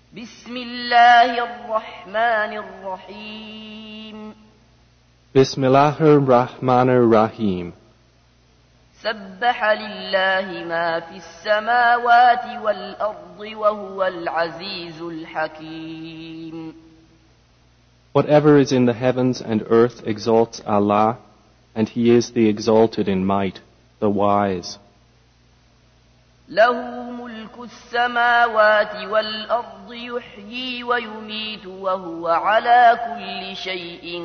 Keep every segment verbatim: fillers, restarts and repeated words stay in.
بسم الله الرحمن الرحيم بسم الله الرحمن الرحيم سبح لله ما في السماوات والأرض وهو العزيز الحكيم. Whatever is in the heavens and earth exalts Allah, and He is the exalted in might, the wise. له ملك السماوات والأرض يحيي ويميت وهو على كل شيء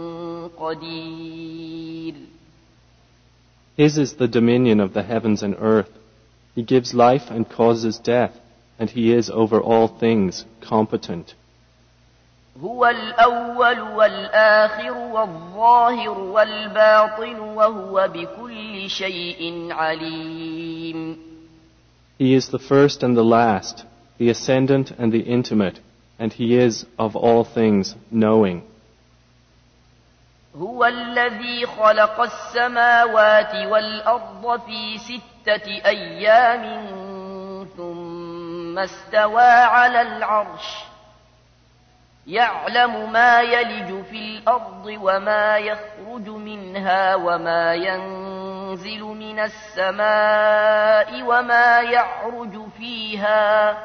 قدير. His is the dominion of the heavens and earth. He gives life and causes death, and He is over all things competent. هو الأول والآخر والظاهر والباطن وهو بكل شيء عليم. He is the first and the last, the ascendant and the intimate, and He is of all things knowing. هو الذي خلق السماوات والأرض في ستة أيام ثم استوى على العرش يعلم ما يلج في الأرض وما يخرج منها وما ينزل من السماء وما يعرج فيها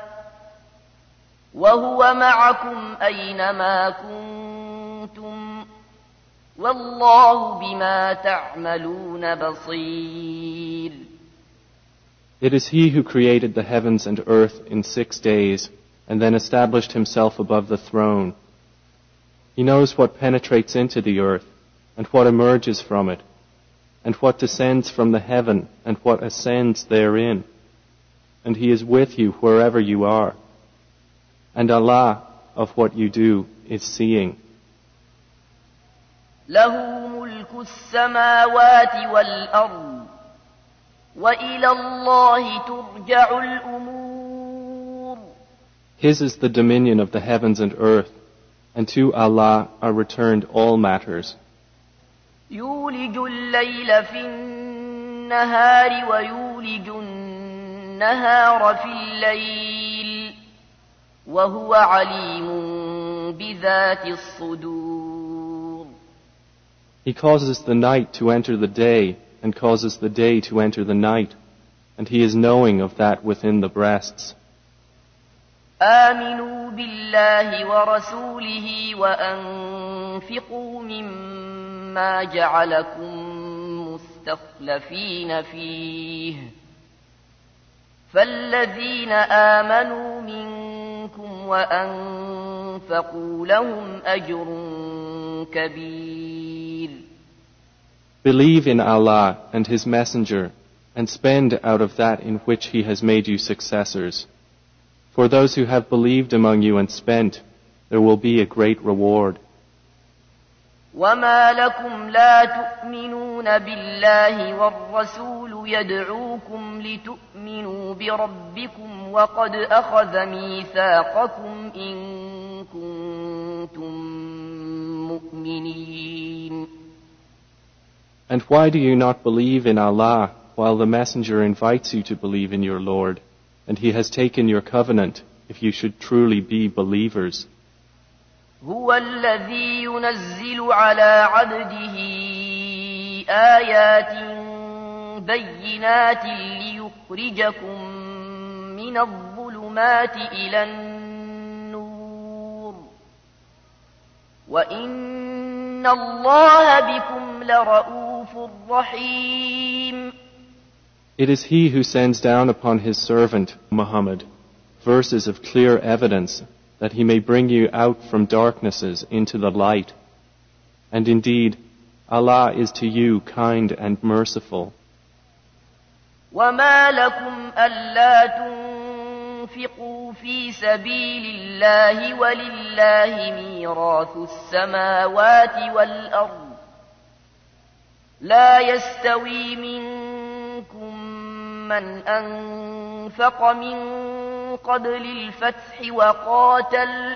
وهو معكم أينما كنتم والله بما تعملون بصير. It is He who created the heavens and earth in six days, and then established Himself above the throne. He knows what penetrates into the earth, and what emerges from it, and what descends from the heaven, and what ascends therein. And He is with you wherever you are. And Allah, of what you do, is seeing. له ملك السماوات والأرض وإلى الله ترجع الأمور. His is the dominion of the heavens and earth, and to Allah are returned all matters. يولج الليل في النهار ويولج النهار في الليل وهو عليم بذات الصدور. He causes the night to enter the day, and causes the day to enter the night, and He is knowing of that within the breasts. آمنوا بالله ورسوله وأنفقوا مما جعلكم مستخلفين فيه فالذين آمنوا منكم وأنفقوا لهم أجر كبير. Believe in Allah and His Messenger, and spend out of that in which He has made you successors. For those who have believed among you and spent, there will be a great reward. وما لكم لا تؤمنون بالله والرسول يدعوكم لتؤمنوا بربكم وقد أخذ ميثاقكم إن كنتم مؤمنين. And why do you not believe in Allah while the Messenger invites you to believe in your Lord, and He has taken your covenant if you should truly be believers? هو الذي ينزل على عبده آيات بينات ليخرجكم من الظلمات إلى النور وإن الله بكم لرؤوف رحيم. It is He who sends down upon His servant, Muhammad, verses of clear evidence that He may bring you out from darknesses into the light. And indeed, Allah is to you kind and merciful. وما لكم ألا تنفقوا في سبيل الله ولله ميراث السماوات والأرض لا يستوي منكم من أنفق من قبل الفتح وقاتل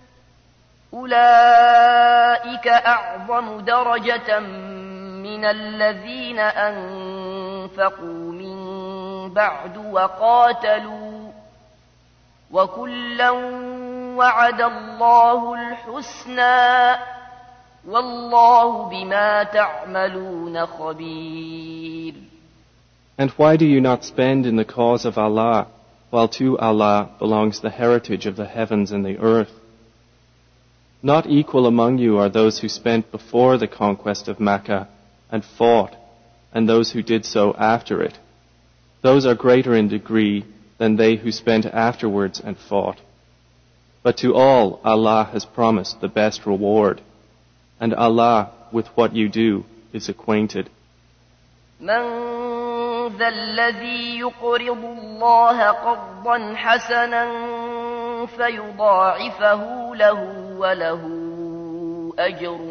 أولئك أعظم درجة من الذين أنفقوا من بعد وقاتلوا وكلا وعد الله الحسنى والله بما تعملون خبير. And why do you not spend in the cause of Allah, while to Allah belongs the heritage of the heavens and the earth? Not equal among you are those who spent before the conquest of Mecca and fought, and those who did so after it. Those are greater in degree than they who spent afterwards and fought. But to all Allah has promised the best reward, and Allah with what you do is acquainted. من ذا الذي يقرض الله قرضا حسنا فيضاعفه له وله أجر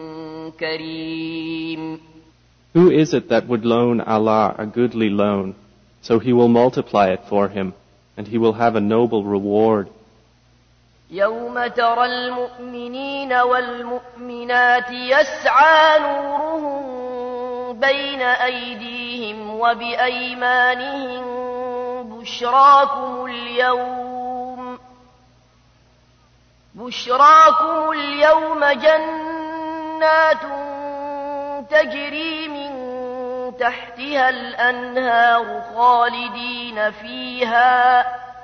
كريم. Who is it that would loan Allah a goodly loan, so He will multiply it for him, and he will have a noble reward? يوم ترى المؤمنين والمؤمنات يسعى نورهم بين أيديهم وبأيمانهم بشراكم اليوم بشراكم اليوم جنات تجري من تحتها الأنهار خالدين فيها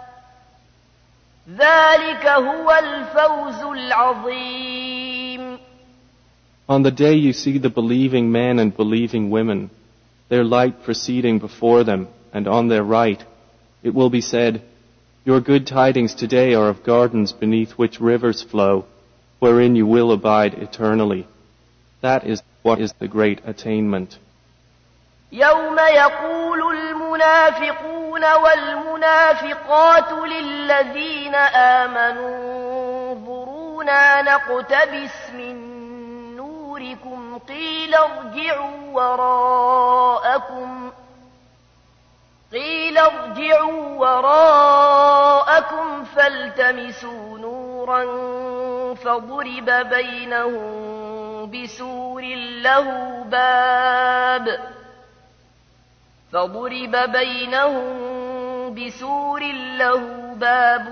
ذلك هو الفوز العظيم. On the day you see the believing men and believing women, their light proceeding before them and on their right, it will be said, your good tidings today are of gardens beneath which rivers flow, wherein you will abide eternally. That is what is the great attainment. يوم يقول المنافقون والمنافقات للذين آمنوا انظرونا نقتبس من نوركم قيل ارجعوا وراءكم قيل ارجعوا وراءكم فالتمسوا نورا فضرب بينهم بسور له باب فضرب بينهم بسور له باب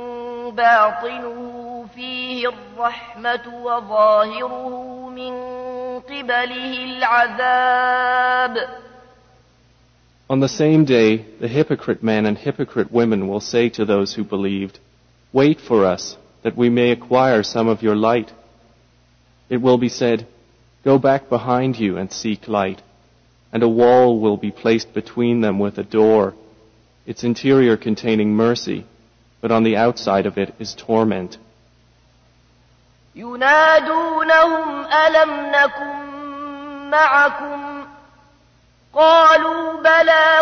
باطنه فيه الرحمة وظاهره من قبله العذاب. On the same day, the hypocrite men and hypocrite women will say to those who believed, wait for us, that we may acquire some of your light. It will be said, go back behind you and seek light. And a wall will be placed between them with a door, its interior containing mercy, but on the outside of it is torment. ينادونهم ألم نكن معكم قالوا بلى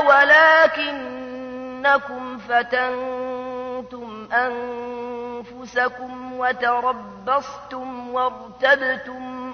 ولكنكم فتنتم أنفسكم وتربصتم وارتبتم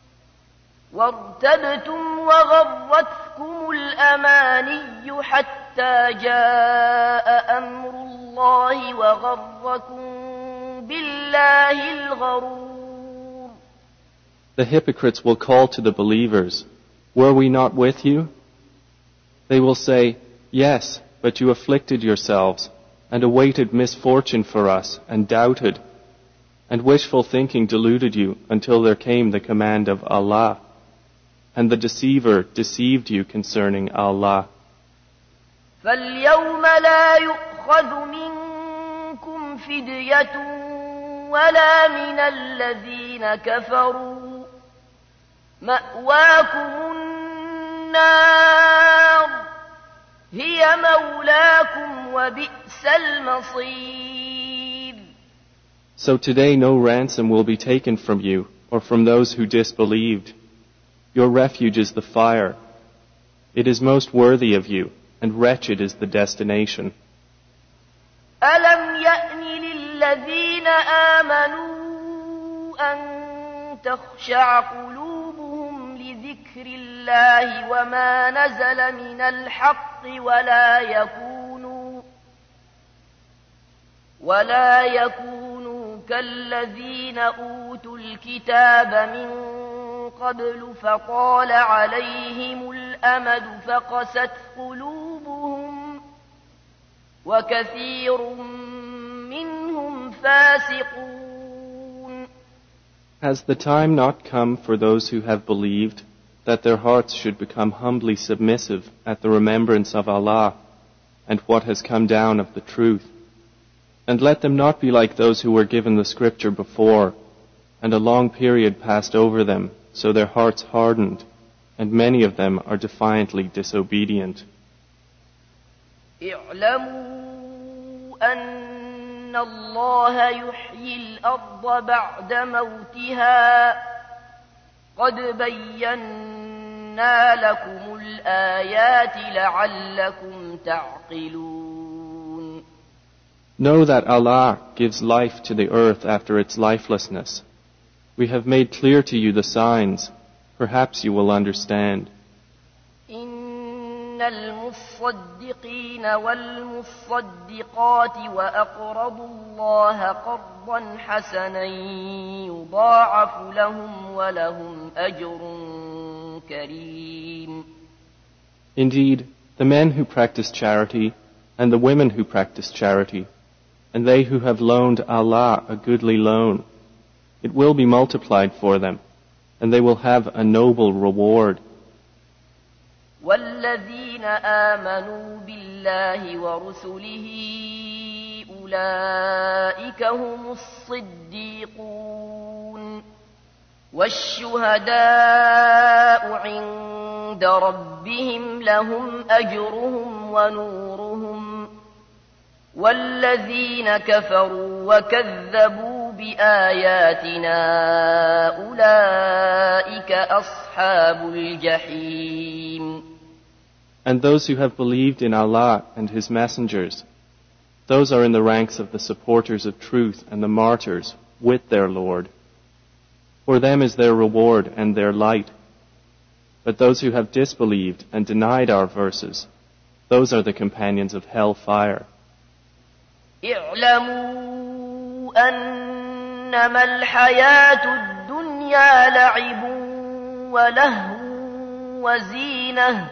وارتبتم وغرتكم الأماني حتى جاء أمر الله وغركم بالله الغرور. The hypocrites will call to the believers, were we not with you? They will say, yes, but you afflicted yourselves and awaited misfortune for us and doubted, and wishful thinking deluded you until there came the command of Allah. And the deceiver deceived you concerning Allah. فَالْيَوْمَ لَا يُؤْخَذُ مِنْكُمْ فِدْيَةٌ وَلَا مِنَ الَّذِينَ كَفَرُوا مَأْوَاكُمُ النَّارُ هِيَ مَوْلَاكُمْ وَبِئْسَ الْمَصِيرُ. So today no ransom will be taken from you or from those who disbelieved. Your refuge is the fire. It is most worthy of you, and wretched is the destination. أَلَمْ يَأْنِ لِلَّذِينَ آمَنُوا أَن تَخْشَعَ قُلُوبُهُمْ لِذِكْرِ اللَّهِ وَمَا نَزَلَ مِنَ الْحَقِّ وَلَا يَكُونُوا وَلَا يَكُونُوا كَالَّذِينَ أُوتُوا الْكِتَابَ مِن قبل فطال عليهم الأمد فقست قلوبهم وكثير منهم فاسقون. Has the time not come for those who have believed that their hearts should become humbly submissive at the remembrance of Allah and what has come down of the truth? And let them not be like those who were given the scripture before, and a long period passed over them, so their hearts hardened, and many of them are defiantly disobedient. اعلموا أن الله يحيي الأرض بعد موتها قد بينا لكم الآيات لعلكم تعقلون. Know that Allah gives life to the earth after its lifelessness. We have made clear to you the signs. Perhaps you will understand. إن المصدقين والمصدقات وأقرضوا الله قرضا حسنا يضاعف لهم ولهم أجر كريم. Indeed, the men who practice charity and the women who practice charity, and they who have loaned Allah a goodly loan, it will be multiplied for them, and they will have a noble reward. والذين آمنوا بالله ورسله أولئك هم الصديقون والشهداء عند ربهم لهم أجرهم ونورهم والذين كفروا وكذبوا بآياتنا أولئك أصحاب الجحيم. And those who have believed in Allah and His messengers, those are in the ranks of the supporters of truth and the martyrs with their Lord. For them is their reward and their light. But those who have disbelieved and denied our verses, those are the companions of hell fire. اعلموا أنما الحياة الدنيا لعب ولهو وزينة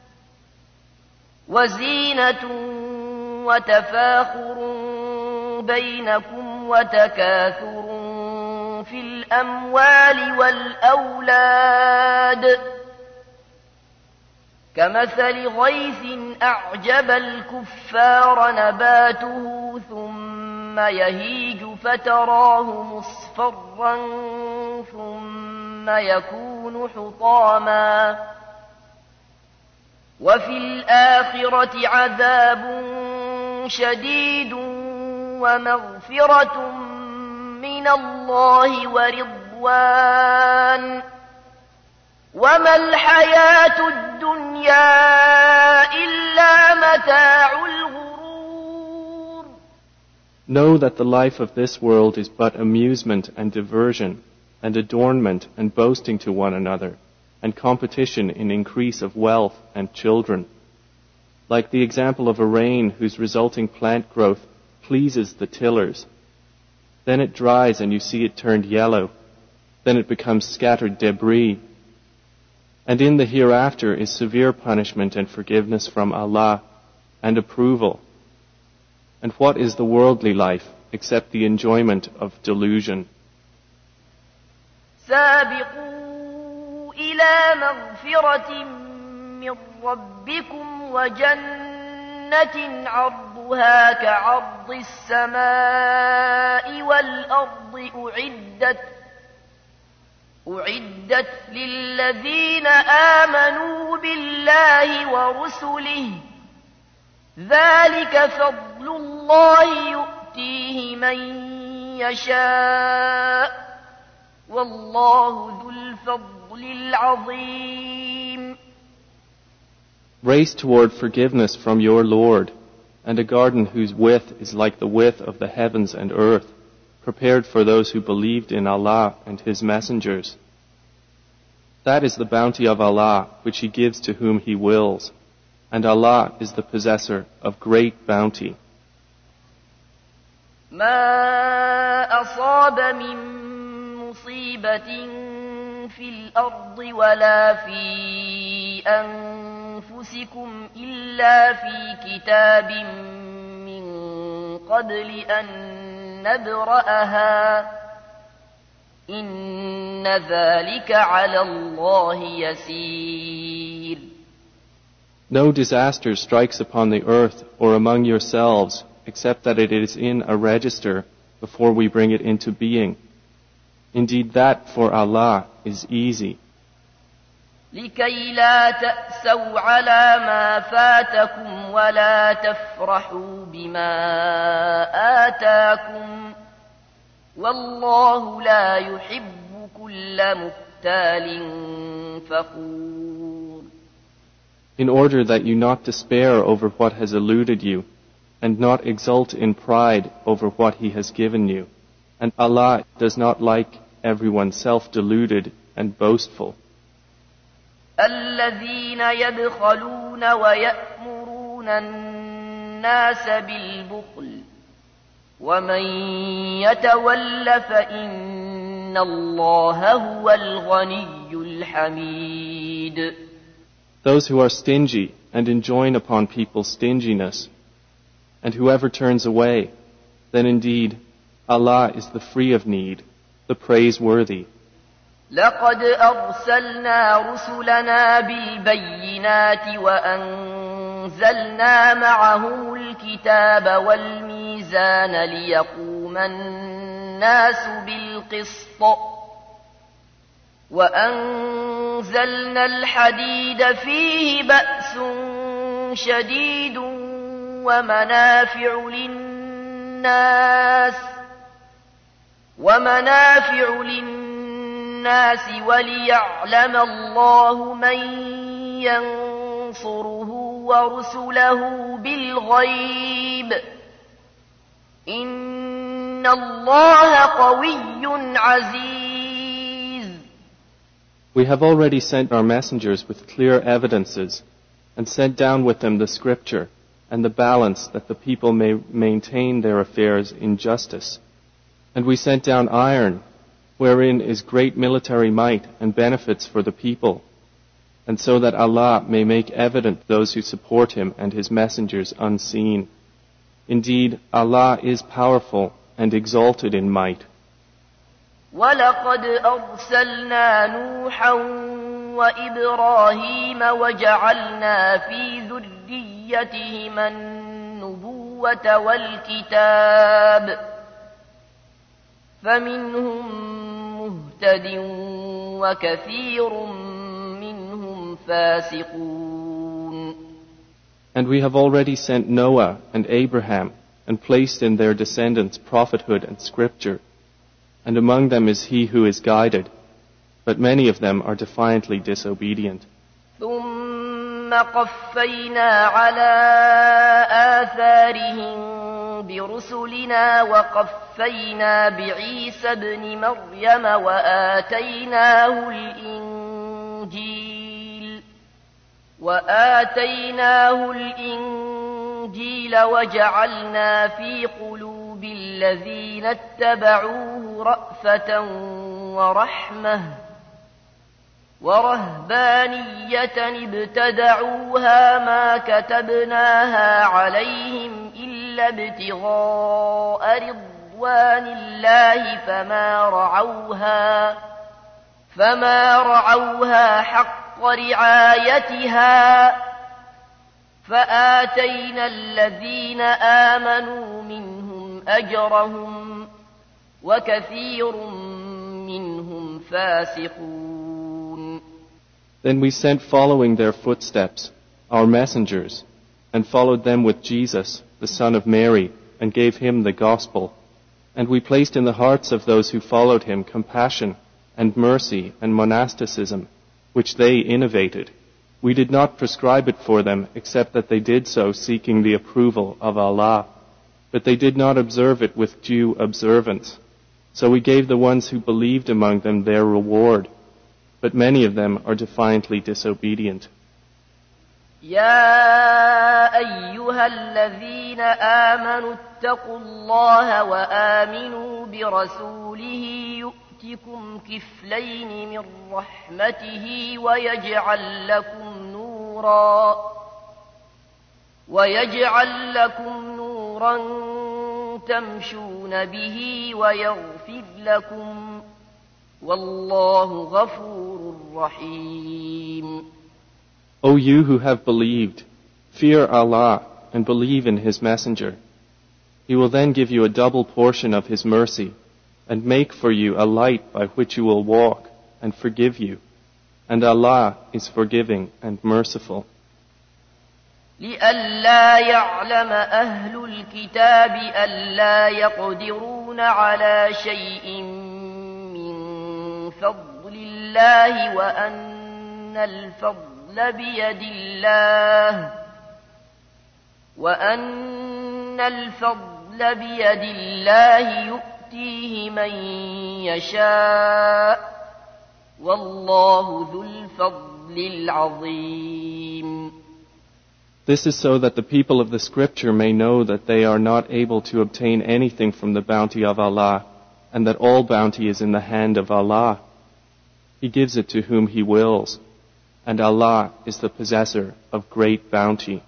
وزينة وتفاخر بينكم وتكاثر في الأموال والأولاد كمثل غيث أعجب الكفار نباته ثم يهيج فتراه مصفرا ثم يكون حطاما وفي الآخرة عذاب شديد ومغفرة من الله ورضوان وما الحياة الدنيا إلا متاع الغرور. Know that the life of this world is but amusement and diversion and adornment and boasting to one another and competition in increase of wealth and children. Like the example of a rain whose resulting plant growth pleases the tillers. Then it dries and you see it turned yellow. Then it becomes scattered debris. And in the hereafter is severe punishment and forgiveness from Allah and approval. And what is the worldly life except the enjoyment of delusion? سابقوا إلى مغفرة من ربكم وجنة عرضها كعرض السماء والأرض أعدت أعدت للذين آمنوا بالله ورسله ذلك فضل الله يؤتيه من يشاء والله ذو الفضل العظيم. Race toward forgiveness from your Lord, and a garden whose width is like the width of the heavens and earth, prepared for those who believed in Allah and His messengers. That is the bounty of Allah, which He gives to whom He wills, and Allah is the possessor of great bounty. ما أصاب من مصيبة في الأرض ولا في أنفسكم إلا في كتاب من قبل أن نبرأها إن ذلك على الله يسير. No disaster strikes upon the earth or among yourselves except that it is in a register before we bring it into being. Indeed, that for Allah is easy. لكي لا تأسوا على ما فاتكم ولا تفرحوا بما آتاكم والله لا يحب كل مختال فخور. In order that you not despair over what has eluded you, and not exult in pride over what He has given you. And Allah does not like everyone self-deluded and boastful. الذين يبخلون ويأمرون الناس بالبخل ومن يتول فإن الله هو الغني الحميد. Those who are stingy and enjoin upon people stinginess, and whoever turns away, then indeed Allah is the free of need, the praiseworthy. لقد أرسلنا رسلنا بالبينات وأنزلنا معهم الكتاب والميزان ليقوم الناس بالقسط وأنزلنا الحديد فيه بأس شديد ومنافع للناس ومنافع للناس وليعلم الله من ينصره ورسله بالغيب إن الله قوي عزيز. We have already sent our messengers with clear evidences and sent down with them the scripture and the balance that the people may maintain their affairs in justice. And we sent down iron, wherein is great military might and benefits for the people, and so that Allah may make evident those who support Him and His messengers unseen. Indeed, Allah is powerful and exalted in might. وَلَقَدْ أَرْسَلْنَا نُوحًا وَإِبْرَاهِيمَ وَجَعَلْنَا فِي ذُرِّيَّتِهِمَا النُّبُوَّةَ وَالْكِتَابَ فَمِنْهُم مُّهْتَدٍ وَكَثِيرٌ مِّنْهُمْ فَاسِقُونَ. And we have already sent Noah and Abraham and placed in their descendants prophethood and scripture. And among them is he who is guided, but many of them are defiantly disobedient. ثم قفينا على آثارهم برسلنا وقفينا بعيسى ابن مريم وآتيناه الإنجيل وآتيناه الإنجيل وجعلنا في قلوب الذين اتبعوه رأفة ورحمة ورهبانية ابتدعوها ما كتبناها عليهم إلا ابتغاء رضوان الله فما رعوها فما رعوها حق رعايتها فآتينا الذين آمنوا منهم أجرهم وكثير منهم فاسقون. Then we sent following their footsteps our messengers, and followed them with Jesus, the son of Mary, and gave him the gospel. And we placed in the hearts of those who followed him compassion and mercy and monasticism, which they innovated. We did not prescribe it for them except that they did so seeking the approval of Allah. But they did not observe it with due observance. So we gave the ones who believed among them their reward. But many of them are defiantly disobedient. يا أيها الذين آمنوا اتقوا الله وآمنوا برسوله يؤتكم كفلين من رحمته ويجعل لكم نورا ويجعل لكم نورا تمشون به ويغفر لكم والله غفور رحيم. O you who have believed, fear Allah and believe in His Messenger. He will then give you a double portion of His mercy and make for you a light by which you will walk and forgive you. And Allah is forgiving and merciful. لئلا يعلم أهل الكتاب ألا يقدرون على شيء من فضل الله وأن الفضل بيد الله وأن الفضل بيد الله يؤتيه من يشاء والله ذو الفضل العظيم. This is so that the people of the scripture may know that they are not able to obtain anything from the bounty of Allah, and that all bounty is in the hand of Allah. He gives it to whom He wills, and Allah is the possessor of great bounty.